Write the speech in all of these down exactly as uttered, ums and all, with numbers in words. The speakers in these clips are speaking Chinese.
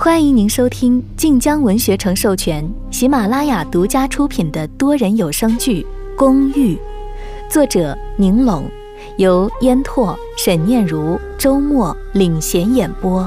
欢迎您收听晋江文学城授权、喜马拉雅独家出品的多人有声剧《公寓》，作者宁拢，由烟拓、沈念如、周末领衔演播。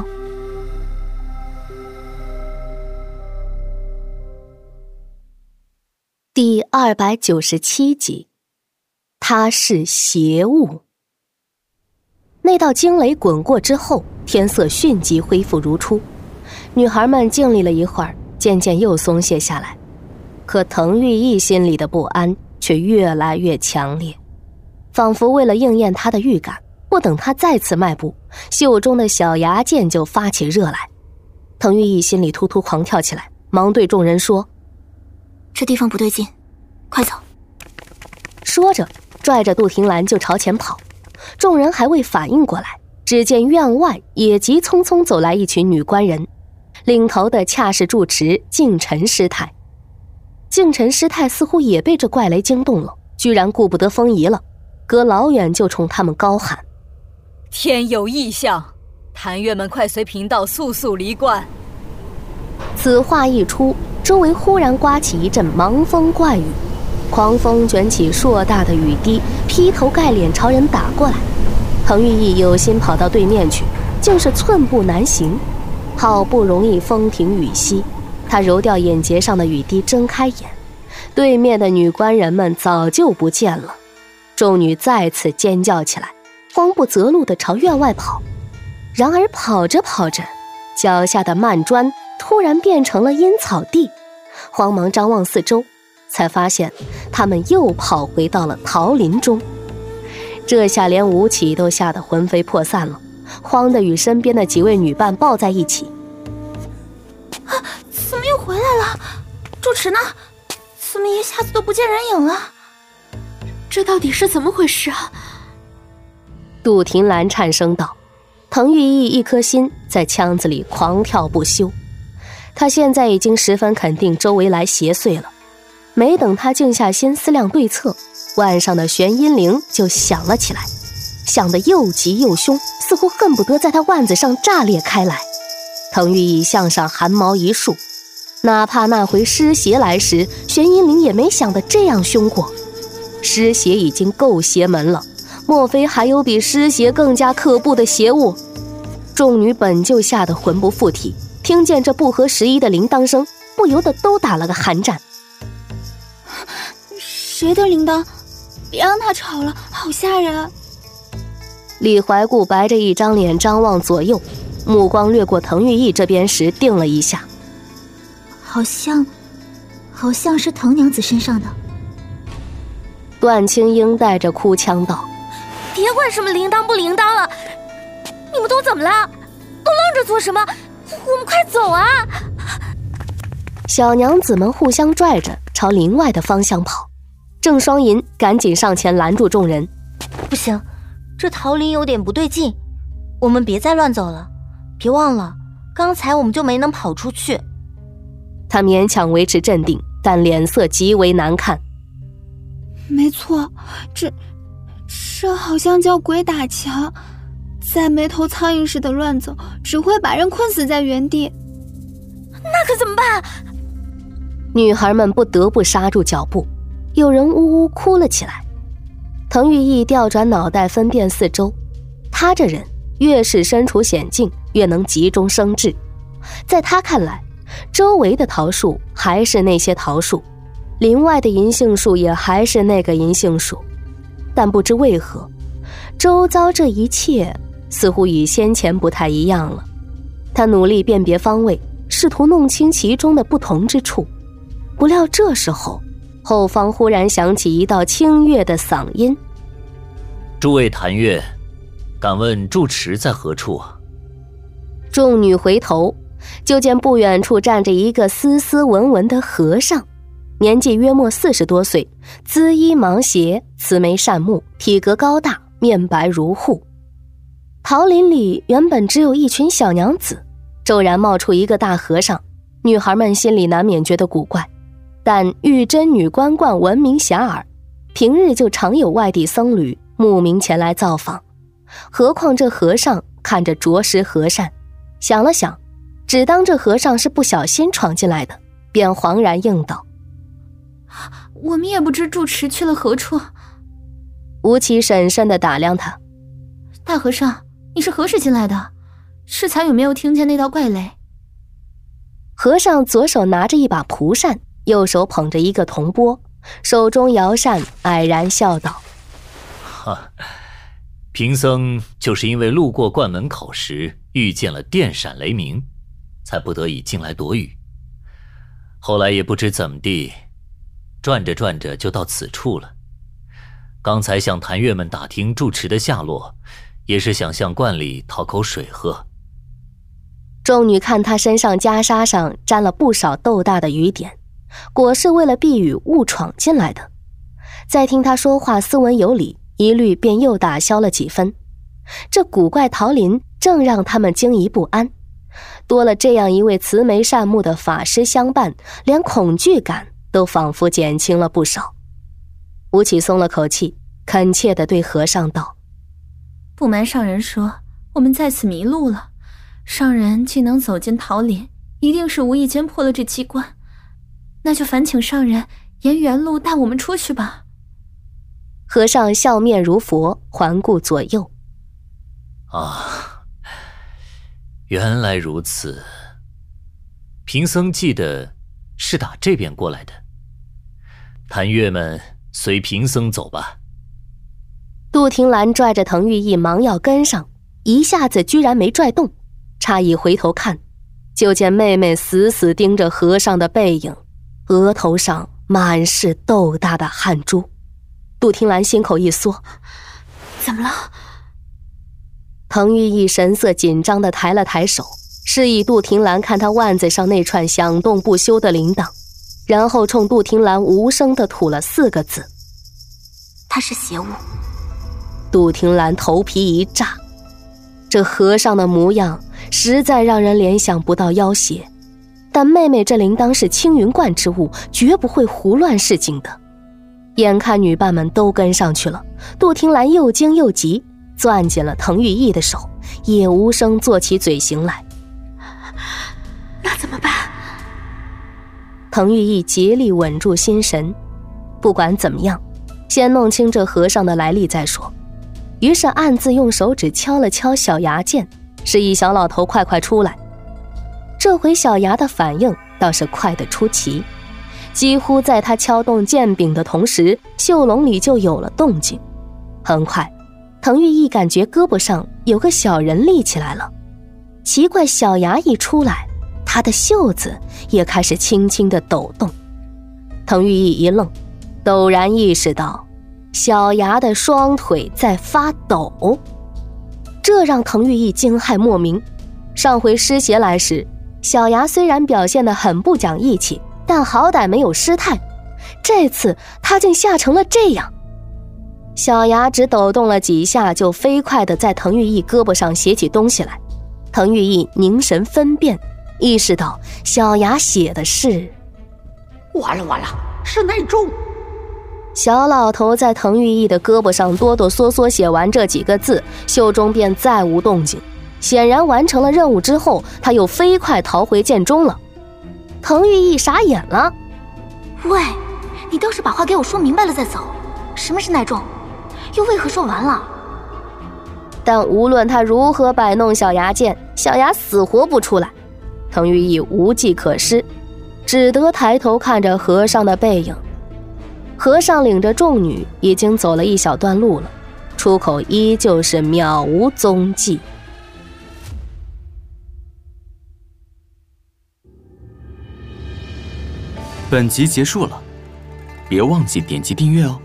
第二百九十七集，他是邪物。那道惊雷滚过之后，天色迅即恢复如初。女孩们静立了一会儿，渐渐又松懈下来。可滕玉意心里的不安却越来越强烈，仿佛为了应验他的预感，不等他再次迈步，袖中的小牙剑就发起热来。滕玉意心里突突狂跳起来，忙对众人说： 这地方不对劲，快走。 说着拽着杜婷兰就朝前跑。众人还未反应过来，只见院外也急匆匆走来一群女官人，领头的恰是住持净尘师太。净尘师太似乎也被这怪雷惊动了，居然顾不得风仪了，隔老远就冲他们高喊： 天有异象，坛月们快随贫道速速离关。 此话一出，周围忽然刮起一阵芒风怪雨，狂风卷起硕大的雨滴，劈头盖脸朝人打过来。滕玉意有心跑到对面去，竟是寸步难行。好不容易风停雨息，他揉掉眼睫上的雨滴，睁开眼，对面的女官人们早就不见了。众女再次尖叫起来，慌不择路地朝院外跑。然而跑着跑着，脚下的漫砖突然变成了阴草地，慌忙张望四周，才发现他们又跑回到了桃林中。这下连吴起都吓得魂飞魄散了，慌得与身边的几位女伴抱在一起。 啊，怎么又回来了？住持呢？怎么一下子都不见人影了？ 这到底是怎么回事啊？ 杜婷兰颤声道。滕玉意一颗心在腔子里狂跳不休，他现在已经十分肯定周围来邪祟了。没等他静下心思量对策，腕上的玄阴铃就响了起来，响得又急又凶，似乎恨不得在他腕子上炸裂开来。滕玉意向上汗毛一竖，哪怕那回湿邪来时，玄阴铃也没响得这样凶过。湿邪已经够邪门了，莫非还有比湿邪更加可怖的邪物？众女本就吓得魂不附体，听见这不合时宜的铃铛声，不由得都打了个寒战。 谁的铃铛？别让他吵了，好吓人。 李怀顾白着一张脸张望左右，目光掠过滕玉意这边时定了一下， 好像好像是滕娘子身上的。 段青英带着哭腔道： 别管什么铃铛不铃铛了，你们都怎么了？都愣着做什么？我们快走啊！ 小娘子们互相拽着朝林外的方向跑。郑双银赶紧上前拦住众人： 不行，这桃林有点不对劲，我们别再乱走了。别忘了，刚才我们就没能跑出去。 他勉强维持镇定，但脸色极为难看。 没错，这这好像叫鬼打墙，再没头苍蝇似的乱走，只会把人困死在原地。 那可怎么办？ 女孩们不得不刹住脚步，有人呜呜哭了起来。滕玉意调转脑袋分辨四周，他这人越是身处险境，越能急中生智。在他看来，周围的桃树还是那些桃树，林外的银杏树也还是那个银杏树，但不知为何，周遭这一切似乎与先前不太一样了。他努力辨别方位，试图弄清其中的不同之处，不料这时候后方忽然响起一道清越的嗓音： 诸位坛月，敢问住持在何处啊？ 众女回头，就见不远处站着一个斯斯文文的和尚，年纪约莫四十多岁，姿衣芒鞋，慈眉善目，体格高大，面白如护。桃林里原本只有一群小娘子，骤然冒出一个大和尚，女孩们心里难免觉得古怪。但玉真女官冠闻名遐迩，平日就常有外地僧侣慕名前来造访，何况这和尚看着着实和善，想了想， 只当这和尚是不小心闯进来的，便惶然应道：“ 我们也不知住持去了何处。” 吴起审慎地打量他：“ 大和尚，你是何时进来的？适才有没有听见那道怪雷？” 和尚左手拿着一把蒲扇，右手捧着一个铜钵，手中摇扇，蔼然笑道：“ 哈，贫僧就是因为路过灌门口时遇见了电闪雷鸣，才不得已进来躲雨。后来也不知怎么地，转着转着就到此处了。刚才向坛月们打听住持的下落，也是想向罐里讨口水喝。” 众女看他身上袈裟上沾了不少豆大的雨点，果是为了避雨误闯进来的。再听他说话斯文有礼，一律便又打消了几分。这古怪桃林正让他们惊疑不安，多了这样一位慈眉善目的法师相伴，连恐惧感都仿佛减轻了不少。吴起松了口气，恳切地对和尚道：“ 不瞒上人说，我们在此迷路了。上人既能走进桃林，一定是无意间破了这机关，那就烦请上人沿原路带我们出去吧。” 和尚笑面如佛，环顾左右：“ 啊，原来如此。贫僧记得是打这边过来的。坛月们随贫僧走吧。” 杜婷兰拽着滕玉义忙要跟上，一下子居然没拽动，诧异回头看，就见妹妹死死盯着和尚的背影，额头上满是豆大的汗珠。杜婷兰心口一缩：“ 怎么了？” 滕玉义神色紧张地抬了抬手，示意杜婷兰看他腕子上那串响动不休的铃铛，然后冲杜婷兰无声地吐了四个字：“ 他是邪物。” 杜婷兰头皮一炸，这和尚的模样实在让人联想不到妖邪，但妹妹这铃铛是青云观之物，绝不会胡乱示警的。眼看女伴们都跟上去了，杜婷兰又惊又急，攥紧了滕玉义的手，也无声做起嘴型来：“ 那怎么办？” 滕玉义竭力稳住心神，不管怎么样，先弄清这和尚的来历再说。于是暗自用手指敲了敲小牙剑，示意小老头快快出来。这回小牙的反应倒是快得出奇，几乎在他敲动剑柄的同时，袖笼里就有了动静。很快，滕玉义感觉胳膊上有个小人立起来了。奇怪，小牙一出来，他的袖子也开始轻轻地抖动。滕玉义一愣，陡然意识到小牙的双腿在发抖，这让滕玉义惊骇莫名。上回施邪来时，小牙虽然表现得很不讲义气，但好歹没有失态，这次他竟吓成了这样。小牙只抖动了几下，就飞快地在滕玉义胳膊上写起东西来。滕玉义凝神分辨，意识到小牙写的是：“ 完了完了，是内中。” 小老头在滕玉义的胳膊上哆哆嗦嗦写完这几个字，袖中便再无动静。显然完成了任务之后，他又飞快逃回剑中了。滕玉义傻眼了：“ 喂，你倒是把话给我说明白了再走。什么是耐重？又为何说完了？” 但无论他如何摆弄小牙剑，小牙死活不出来。滕玉义无计可施，只得抬头看着和尚的背影。和尚领着众女已经走了一小段路了，出口依旧是渺无踪迹。 本集结束了，别忘记点击订阅哦。